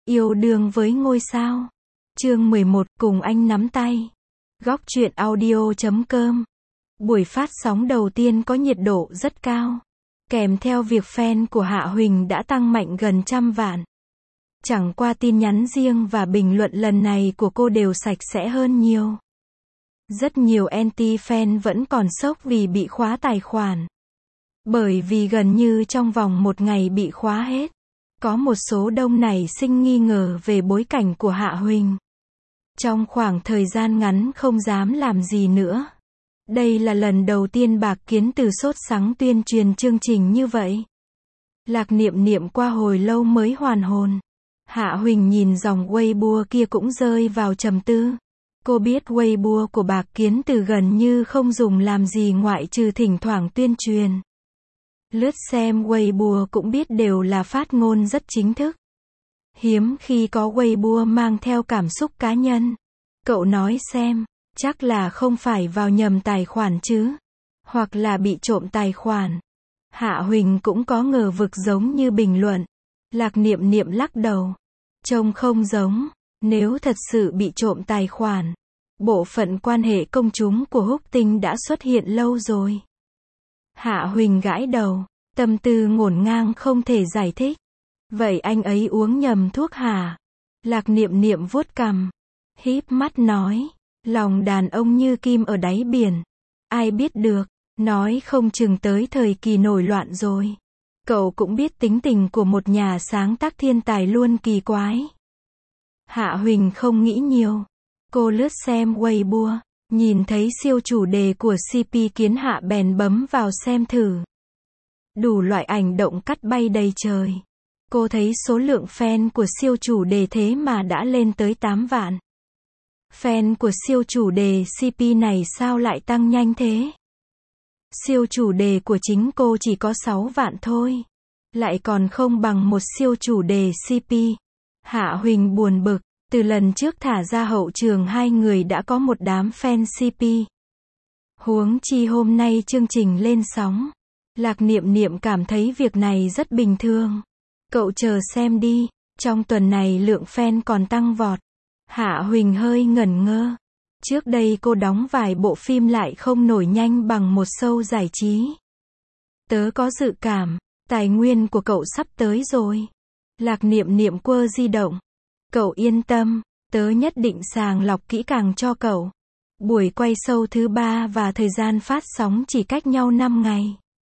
Yêu đương với ngôi sao. Chương 11, cùng anh nắm tay. Góc truyện audio.com. Buổi phát sóng đầu tiên có nhiệt độ rất cao, kèm theo việc fan của Hạ Huỳnh đã tăng mạnh gần 100 vạn. Chẳng qua tin nhắn riêng và bình luận lần này của cô đều sạch sẽ hơn nhiều. Rất nhiều anti-fan vẫn còn sốc vì bị khóa tài khoản. Bởi vì gần như trong vòng một ngày bị khóa hết. Có một số đông nảy sinh nghi ngờ về bối cảnh của Hạ Huỳnh. Trong khoảng thời gian ngắn không dám làm gì nữa. Đây là lần đầu tiên Bạc Kiến Từ sốt sắng tuyên truyền chương trình như vậy. Lạc Niệm Niệm qua hồi lâu mới hoàn hồn. Hạ Huỳnh nhìn dòng Weibo kia cũng rơi vào trầm tư. Cô biết Weibo của Bạc Kiến Từ gần như không dùng làm gì ngoại trừ thỉnh thoảng tuyên truyền. Lướt xem Weibo cũng biết đều là phát ngôn rất chính thức. Hiếm khi có Weibo mang theo cảm xúc cá nhân. Cậu nói xem, chắc là không phải vào nhầm tài khoản chứ? Hoặc là bị trộm tài khoản? Hạ Huỳnh cũng có ngờ vực giống như bình luận. Lạc Niệm Niệm lắc đầu. Trông không giống, nếu thật sự bị trộm tài khoản. Bộ phận quan hệ công chúng của Húc Tinh đã xuất hiện lâu rồi. Hạ Huỳnh gãi đầu, tâm tư ngổn ngang không thể giải thích. Vậy anh ấy uống nhầm thuốc hả? Lạc Niệm Niệm vuốt cằm, híp mắt nói, lòng đàn ông như kim ở đáy biển. Ai biết được, nói không chừng tới thời kỳ nổi loạn rồi. Cậu cũng biết tính tình của một nhà sáng tác thiên tài luôn kỳ quái. Hạ Huỳnh không nghĩ nhiều. Cô lướt xem Weibo, nhìn thấy siêu chủ đề của CP Kiến Hạ bèn bấm vào xem thử. Đủ loại ảnh động cắt bay đầy trời. Cô thấy số lượng fan của siêu chủ đề thế mà đã lên tới 8 vạn. Fan của siêu chủ đề CP này sao lại tăng nhanh thế? Siêu chủ đề của chính cô chỉ có 6 vạn thôi. Lại còn không bằng một siêu chủ đề CP. Hạ Huỳnh buồn bực, từ lần trước thả ra hậu trường hai người đã có một đám fan CP. Huống chi hôm nay chương trình lên sóng. Lạc Niệm Niệm cảm thấy việc này rất bình thường. Cậu chờ xem đi, trong tuần này lượng fan còn tăng vọt. Hạ Huỳnh hơi ngẩn ngơ. Trước đây cô đóng vài bộ phim lại không nổi nhanh bằng một show giải trí. Tớ có dự cảm, tài nguyên của cậu sắp tới rồi. Lạc Niệm Niệm quơ di động. Cậu yên tâm, tớ nhất định sàng lọc kỹ càng cho cậu. Buổi quay show thứ 3 và thời gian phát sóng chỉ cách nhau 5 ngày.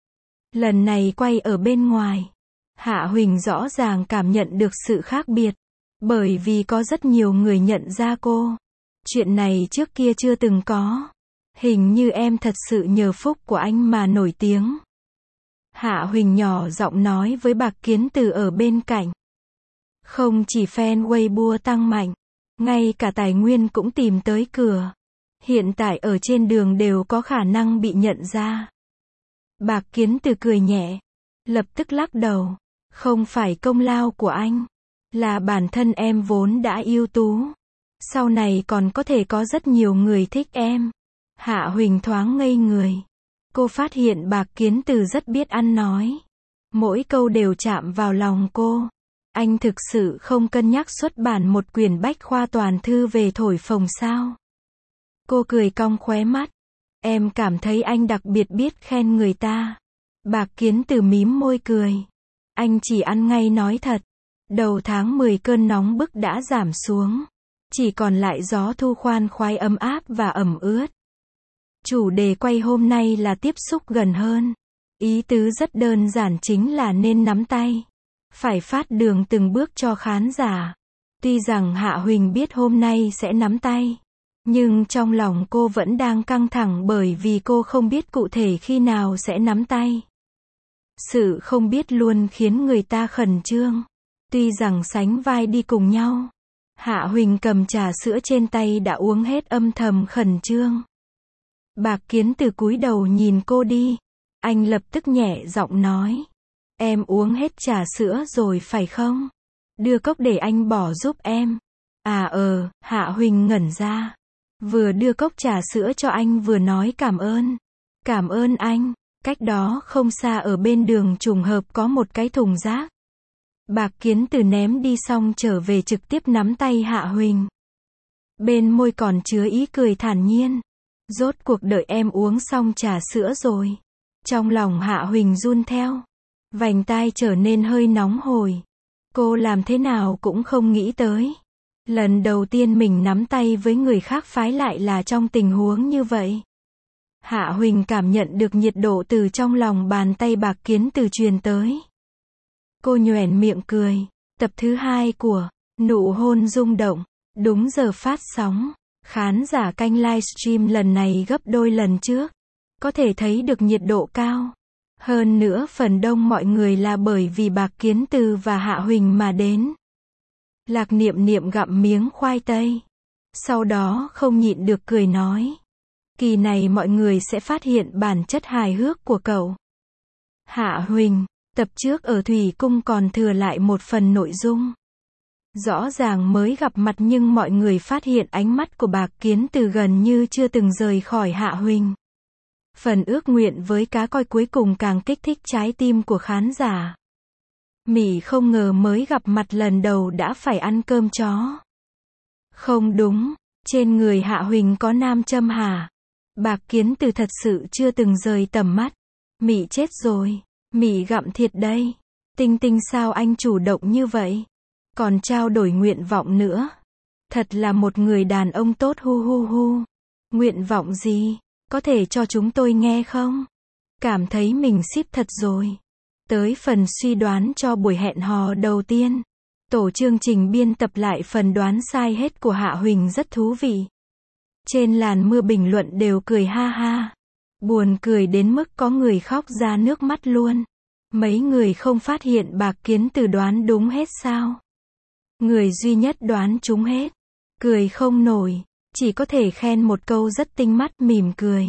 Lần này quay ở bên ngoài. Hạ Huỳnh rõ ràng cảm nhận được sự khác biệt. Bởi vì có rất nhiều người nhận ra cô. Chuyện này trước kia chưa từng có. Hình như em thật sự nhờ phúc của anh mà nổi tiếng. Hạ Huỳnh nhỏ giọng nói với Bạc Kiến Từ ở bên cạnh. Không chỉ fan Weibo tăng mạnh, ngay cả tài nguyên cũng tìm tới cửa. Hiện tại ở trên đường đều có khả năng bị nhận ra. Bạc Kiến Từ cười nhẹ, lập tức lắc đầu. Không phải công lao của anh, là bản thân em vốn đã ưu tú. Sau này còn có thể có rất nhiều người thích em. Hạ Huỳnh thoáng ngây người. Cô phát hiện Bạc Kiến Từ rất biết ăn nói. Mỗi câu đều chạm vào lòng cô. Anh thực sự không cân nhắc xuất bản một quyển bách khoa toàn thư về thổi phồng sao? Cô cười cong khóe mắt. Em cảm thấy anh đặc biệt biết khen người ta. Bạc Kiến Từ mím môi cười. Anh chỉ ăn ngay nói thật. Đầu tháng 10 cơn nóng bức đã giảm xuống. Chỉ còn lại gió thu khoan khoái ấm áp và ẩm ướt. Chủ đề quay hôm nay là tiếp xúc gần hơn. Ý tứ rất đơn giản chính là nên nắm tay. Phải phát đường từng bước cho khán giả. Tuy rằng Hạ Huỳnh biết hôm nay sẽ nắm tay. Nhưng trong lòng cô vẫn đang căng thẳng bởi vì cô không biết cụ thể khi nào sẽ nắm tay. Sự không biết luôn khiến người ta khẩn trương. Tuy rằng sánh vai đi cùng nhau. Hạ Huỳnh cầm trà sữa trên tay đã uống hết âm thầm khẩn trương. Bạc Kiến Từ cúi đầu nhìn cô đi. Anh lập tức nhẹ giọng nói. Em uống hết trà sữa rồi phải không? Đưa cốc để anh bỏ giúp em. Hạ Huỳnh ngẩn ra. Vừa đưa cốc trà sữa cho anh vừa nói cảm ơn. Cảm ơn anh. Cách đó không xa ở bên đường trùng hợp có một cái thùng rác. Bạc Kiến Từ ném đi xong trở về trực tiếp nắm tay Hạ Huỳnh. Bên môi còn chứa ý cười thản nhiên. Rốt cuộc đợi em uống xong trà sữa rồi. Trong lòng Hạ Huỳnh run theo. Vành tai trở nên hơi nóng hổi. Cô làm thế nào cũng không nghĩ tới. Lần đầu tiên mình nắm tay với người khác phái lại là trong tình huống như vậy. Hạ Huỳnh cảm nhận được nhiệt độ từ trong lòng bàn tay Bạc Kiến Từ truyền tới. Cô nhoẻn miệng cười. Tập thứ 2 của Nụ hôn rung động. Đúng giờ phát sóng. Khán giả kênh livestream lần này gấp đôi lần trước. Có thể thấy được nhiệt độ cao. Hơn nữa phần đông mọi người là bởi vì Bạc Kiến Từ và Hạ Huỳnh mà đến. Lạc Niệm Niệm gặm miếng khoai tây. Sau đó không nhịn được cười nói. Kỳ này mọi người sẽ phát hiện bản chất hài hước của cậu. Hạ Huỳnh, tập trước ở Thủy Cung còn thừa lại một phần nội dung. Rõ ràng mới gặp mặt nhưng mọi người phát hiện ánh mắt của Bạc Kiến Từ gần như chưa từng rời khỏi Hạ Huỳnh. Phần ước nguyện với cá coi cuối cùng càng kích thích trái tim của khán giả. Mỉ không ngờ mới gặp mặt lần đầu đã phải ăn cơm chó. Không đúng, trên người Hạ Huỳnh có nam châm hả? Bạc Kiến Từ thật sự chưa từng rời tầm mắt. Mỉ chết rồi, Mỉ gặm thiệt đây. Tinh Tinh sao anh chủ động như vậy? Còn trao đổi nguyện vọng nữa. Thật là một người đàn ông tốt hu hu hu. Nguyện vọng gì? Có thể cho chúng tôi nghe không? Cảm thấy mình ship thật rồi. Tới phần suy đoán cho buổi hẹn hò đầu tiên. Tổ chương trình biên tập lại phần đoán sai hết của Hạ Huỳnh rất thú vị. Trên làn mưa bình luận đều cười ha ha. Buồn cười đến mức có người khóc ra nước mắt luôn. Mấy người không phát hiện Bạc Kiến Từ đoán đúng hết sao? Người duy nhất đoán trúng hết. Cười không nổi. Chỉ có thể khen một câu rất tinh mắt mỉm cười.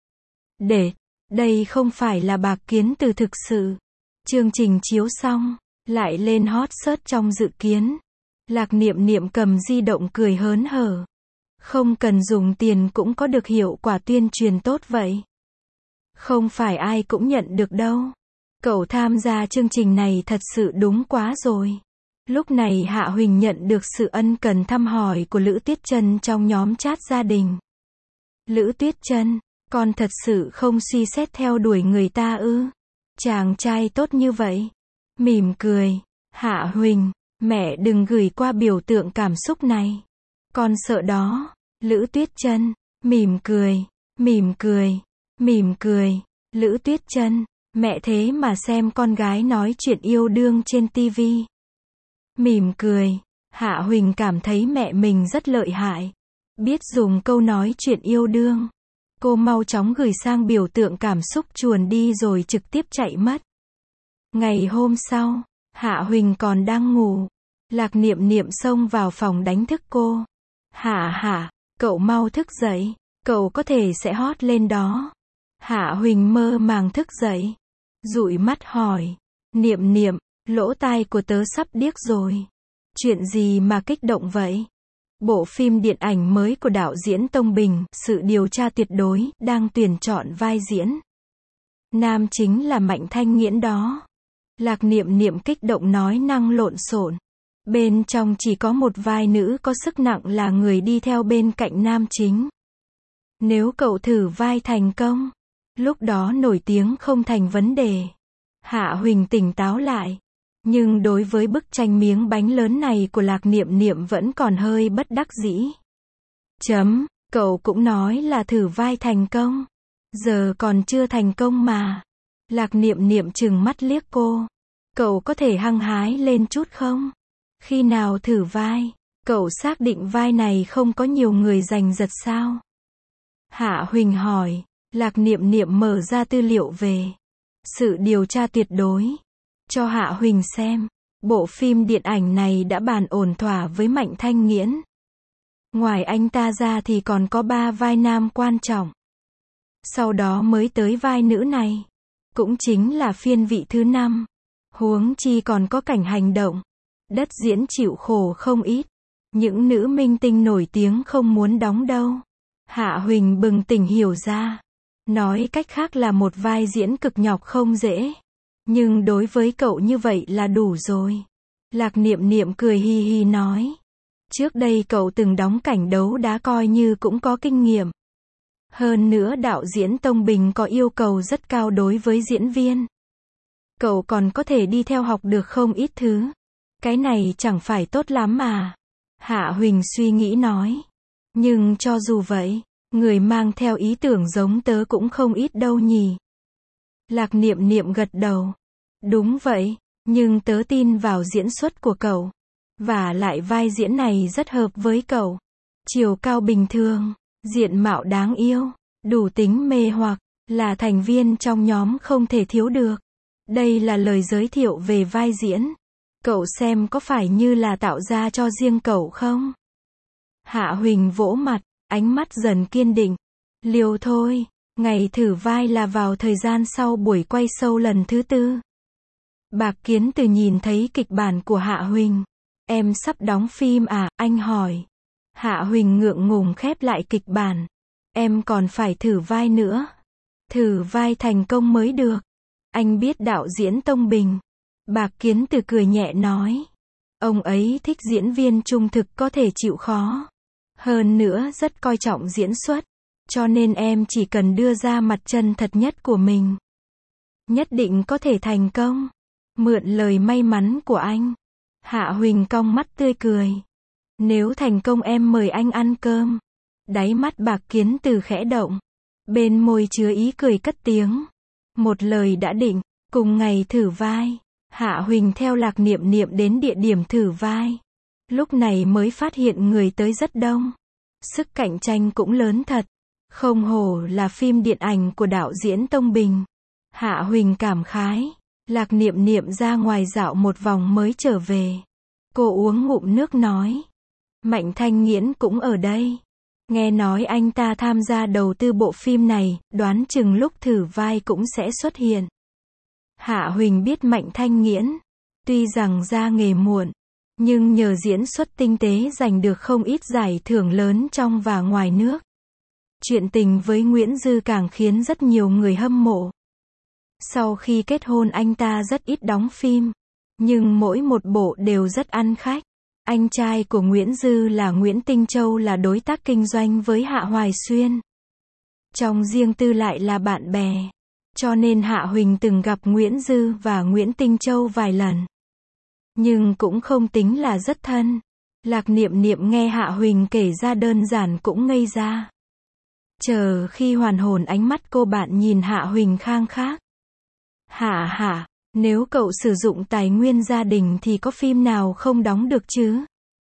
Đây không phải là Bạc Kiến Từ thực sự. Chương trình chiếu xong, lại lên hot search trong dự kiến. Lạc Niệm Niệm cầm di động cười hớn hở. Không cần dùng tiền cũng có được hiệu quả tuyên truyền tốt vậy. Không phải ai cũng nhận được đâu. Cậu tham gia chương trình này thật sự đúng quá rồi. Lúc này Hạ Huỳnh nhận được sự ân cần thăm hỏi của Lữ Tuyết Chân trong nhóm chat gia đình. Lữ Tuyết Chân, con thật sự không suy xét theo đuổi người ta ư? Chàng trai tốt như vậy. Mỉm cười. Hạ Huỳnh, mẹ đừng gửi qua biểu tượng cảm xúc này. Con sợ đó. Lữ Tuyết Chân, mỉm cười, mỉm cười, mỉm cười. Lữ Tuyết Chân, mẹ thế mà xem con gái nói chuyện yêu đương trên tivi. Mỉm cười. Hạ Huỳnh cảm thấy mẹ mình rất lợi hại. Biết dùng câu nói chuyện yêu đương. Cô mau chóng gửi sang biểu tượng cảm xúc chuồn đi rồi trực tiếp chạy mất. Ngày hôm sau, Hạ Huỳnh còn đang ngủ. Lạc Niệm Niệm xông vào phòng đánh thức cô. Hạ, cậu mau thức dậy. Cậu có thể sẽ hot lên đó. Hạ Huỳnh mơ màng thức dậy. Dụi mắt hỏi. Niệm Niệm, lỗ tai của tớ sắp điếc rồi. Chuyện gì mà kích động vậy? Bộ phim điện ảnh mới của đạo diễn Tông Bình, Sự điều tra tuyệt đối, đang tuyển chọn vai diễn. Nam chính là Mạnh Thanh Nghiễn đó. Lạc Niệm Niệm kích động nói năng lộn xộn. Bên trong chỉ có một vai nữ có sức nặng là người đi theo bên cạnh nam chính. Nếu cậu thử vai thành công, lúc đó nổi tiếng không thành vấn đề. Hạ Huỳnh tỉnh táo lại. Nhưng đối với bức tranh miếng bánh lớn này của Lạc Niệm Niệm vẫn còn hơi bất đắc dĩ. Cậu cũng nói là thử vai thành công. Giờ còn chưa thành công mà. Lạc Niệm Niệm trừng mắt liếc cô. Cậu có thể hăng hái lên chút không? Khi nào thử vai? Cậu xác định vai này không có nhiều người giành giật sao? Hạ Huỳnh hỏi. Lạc Niệm Niệm mở ra tư liệu về Sự điều tra tuyệt đối. Cho Hạ Huỳnh xem. Bộ phim điện ảnh này đã bàn ổn thỏa với Mạnh Thanh Nghiễn. Ngoài anh ta ra thì còn có 3 vai nam quan trọng. Sau đó mới tới vai nữ này. Cũng chính là phiên vị thứ 5. Huống chi còn có cảnh hành động. Đất diễn chịu khổ không ít. Những nữ minh tinh nổi tiếng không muốn đóng đâu. Hạ Huỳnh bừng tỉnh hiểu ra. Nói cách khác là một vai diễn cực nhọc không dễ. Nhưng đối với cậu như vậy là đủ rồi. Lạc Niệm Niệm cười hi hi nói. Trước đây cậu từng đóng cảnh đấu đá coi như cũng có kinh nghiệm. Hơn nữa đạo diễn Tông Bình có yêu cầu rất cao đối với diễn viên. Cậu còn có thể đi theo học được không ít thứ. Cái này chẳng phải tốt lắm à? Hạ Huỳnh suy nghĩ nói. Nhưng cho dù vậy, người mang theo ý tưởng giống tớ cũng không ít đâu nhỉ. Lạc Niệm Niệm gật đầu. Đúng vậy, nhưng tớ tin vào diễn xuất của cậu. Và lại vai diễn này rất hợp với cậu. Chiều cao bình thường, diện mạo đáng yêu, đủ tính mê hoặc, là thành viên trong nhóm không thể thiếu được. Đây là lời giới thiệu về vai diễn. Cậu xem có phải như là tạo ra cho riêng cậu không? Hạ Huỳnh vỗ mặt, ánh mắt dần kiên định. Liều thôi, ngày thử vai là vào thời gian sau buổi quay show lần thứ 4. Bạc Kiến Từ nhìn thấy kịch bản của Hạ Huỳnh. Em sắp đóng phim à, anh hỏi. Hạ Huỳnh ngượng ngùng khép lại kịch bản. Em còn phải thử vai nữa. Thử vai thành công mới được. Anh biết đạo diễn Tông Bình. Bạc Kiến Từ cười nhẹ nói. Ông ấy thích diễn viên trung thực có thể chịu khó. Hơn nữa rất coi trọng diễn xuất. Cho nên em chỉ cần đưa ra mặt chân thật nhất của mình. Nhất định có thể thành công. Mượn lời may mắn của anh. Hạ Huỳnh cong mắt tươi cười. Nếu thành công em mời anh ăn cơm. Đáy mắt Bạc Kiến Từ khẽ động. Bên môi chứa ý cười cất tiếng. Một lời đã định. Cùng ngày thử vai, Hạ Huỳnh theo Lạc Niệm Niệm đến địa điểm thử vai. Lúc này mới phát hiện người tới rất đông. Sức cạnh tranh cũng lớn thật. Không hổ là phim điện ảnh của đạo diễn Tông Bình. Hạ Huỳnh cảm khái. Lạc Niệm Niệm ra ngoài dạo một vòng mới trở về. Cô uống ngụm nước nói. Mạnh Thanh Nghiễn cũng ở đây. Nghe nói anh ta tham gia đầu tư bộ phim này, đoán chừng lúc thử vai cũng sẽ xuất hiện. Hạ Huỳnh biết Mạnh Thanh Nghiễn. Tuy rằng ra nghề muộn, nhưng nhờ diễn xuất tinh tế giành được không ít giải thưởng lớn trong và ngoài nước. Chuyện tình với Nguyễn Dư càng khiến rất nhiều người hâm mộ. Sau khi kết hôn anh ta rất ít đóng phim, nhưng mỗi một bộ đều rất ăn khách. Anh trai của Nguyễn Dư là Nguyễn Tinh Châu là đối tác kinh doanh với Hạ Hoài Xuyên. Trong riêng tư lại là bạn bè. Cho nên Hạ Huỳnh từng gặp Nguyễn Dư và Nguyễn Tinh Châu vài lần. Nhưng cũng không tính là rất thân. Lạc Niệm Niệm nghe Hạ Huỳnh kể ra đơn giản cũng ngây ra. Chờ khi hoàn hồn ánh mắt cô bạn nhìn Hạ Huỳnh khang khác. Hạ, nếu cậu sử dụng tài nguyên gia đình thì có phim nào không đóng được chứ?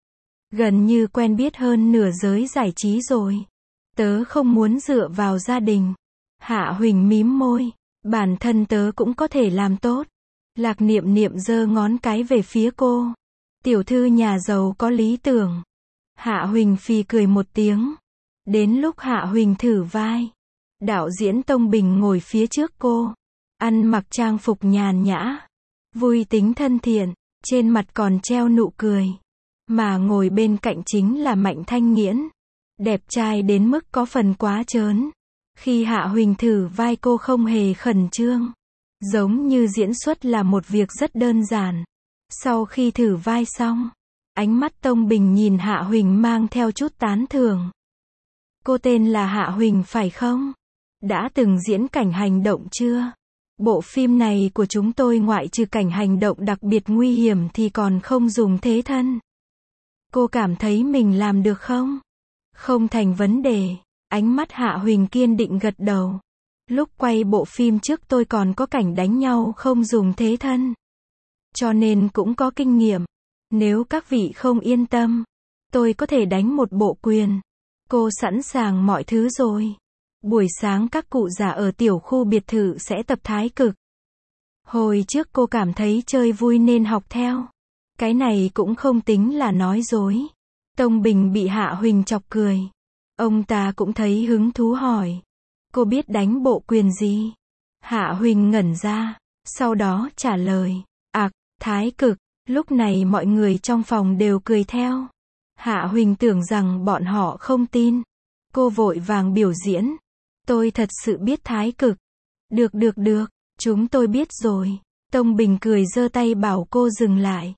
Gần như quen biết hơn nửa giới giải trí rồi. Tớ không muốn dựa vào gia đình. Hạ Huỳnh mím môi. Bản thân tớ cũng có thể làm tốt. Lạc Niệm Niệm giơ ngón cái về phía cô. Tiểu thư nhà giàu có lý tưởng. Hạ Huỳnh phì cười một tiếng. Đến lúc Hạ Huỳnh thử vai, đạo diễn Tông Bình ngồi phía trước cô. Ăn mặc trang phục nhàn nhã. Vui tính thân thiện. Trên mặt còn treo nụ cười. Mà ngồi bên cạnh chính là Mạnh Thanh Nghiễn. Đẹp trai đến mức có phần quá trớn. Khi Hạ Huỳnh thử vai cô không hề khẩn trương. Giống như diễn xuất là một việc rất đơn giản. Sau khi thử vai xong, ánh mắt Tông Bình nhìn Hạ Huỳnh mang theo chút tán thưởng. Cô tên là Hạ Huỳnh phải không? Đã từng diễn cảnh hành động chưa? Bộ phim này của chúng tôi ngoại trừ cảnh hành động đặc biệt nguy hiểm thì còn không dùng thế thân. Cô cảm thấy mình làm được không? Không thành vấn đề. Ánh mắt Hạ Huỳnh kiên định gật đầu. Lúc quay bộ phim trước tôi còn có cảnh đánh nhau không dùng thế thân. Cho nên cũng có kinh nghiệm. Nếu các vị không yên tâm, tôi có thể đánh một bộ quyền. Cô sẵn sàng mọi thứ rồi. Buổi sáng các cụ già ở tiểu khu biệt thự sẽ tập thái cực. Hồi trước cô cảm thấy chơi vui nên học theo. Cái này cũng không tính là nói dối. Tông Bình bị Hạ Huỳnh chọc cười. Ông ta cũng thấy hứng thú hỏi. Cô biết đánh bộ quyền gì? Hạ Huỳnh ngẩn ra. Sau đó trả lời. Thái cực. Lúc này mọi người trong phòng đều cười theo. Hạ Huỳnh tưởng rằng bọn họ không tin. Cô vội vàng biểu diễn. Tôi thật sự biết thái cực. Được. Chúng tôi biết rồi. Tông Bình cười giơ tay bảo cô dừng lại.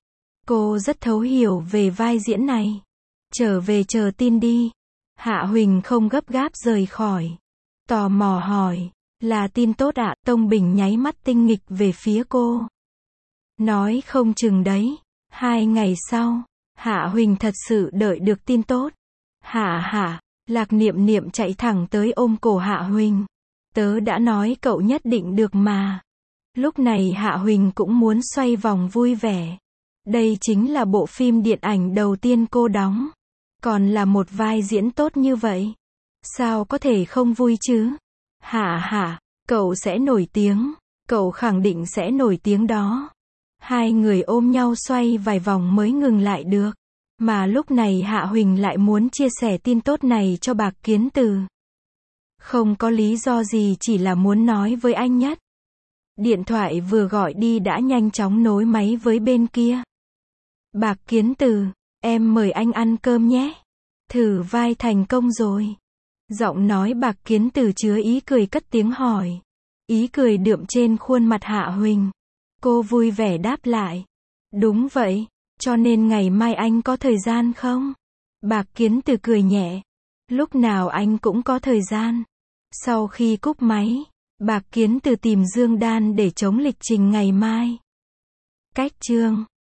Cô rất thấu hiểu về vai diễn này. Trở về chờ tin đi. Hạ Huỳnh không gấp gáp rời khỏi. Tò mò hỏi, là tin tốt ạ? Tông Bình nháy mắt tinh nghịch về phía cô. Nói không chừng đấy. 2 ngày sau, Hạ Huỳnh thật sự đợi được tin tốt. Hạ, Lạc Niệm Niệm chạy thẳng tới ôm cổ Hạ Huỳnh. Tớ đã nói cậu nhất định được mà. Lúc này Hạ Huỳnh cũng muốn xoay vòng vui vẻ. Đây chính là bộ phim điện ảnh đầu tiên cô đóng. Còn là một vai diễn tốt như vậy. Sao có thể không vui chứ? Hạ, cậu sẽ nổi tiếng. Cậu khẳng định sẽ nổi tiếng đó. Hai người ôm nhau xoay vài vòng mới ngừng lại được. Mà lúc này Hạ Huỳnh lại muốn chia sẻ tin tốt này cho Bạc Kiến Từ. Không có lý do gì, chỉ là muốn nói với anh Nhất. Điện thoại vừa gọi đi đã nhanh chóng nối máy với bên kia. Bạc Kiến Từ, em mời anh ăn cơm nhé. Thử vai thành công rồi. Giọng nói Bạc Kiến Từ chứa ý cười cất tiếng hỏi. Ý cười đượm trên khuôn mặt Hạ Huỳnh. Cô vui vẻ đáp lại. Đúng vậy, cho nên ngày mai anh có thời gian không? Bạc Kiến Từ cười nhẹ. Lúc nào anh cũng có thời gian. Sau khi cúp máy, Bạc Kiến Từ tìm Dương Đan để chống lịch trình ngày mai. Cách chương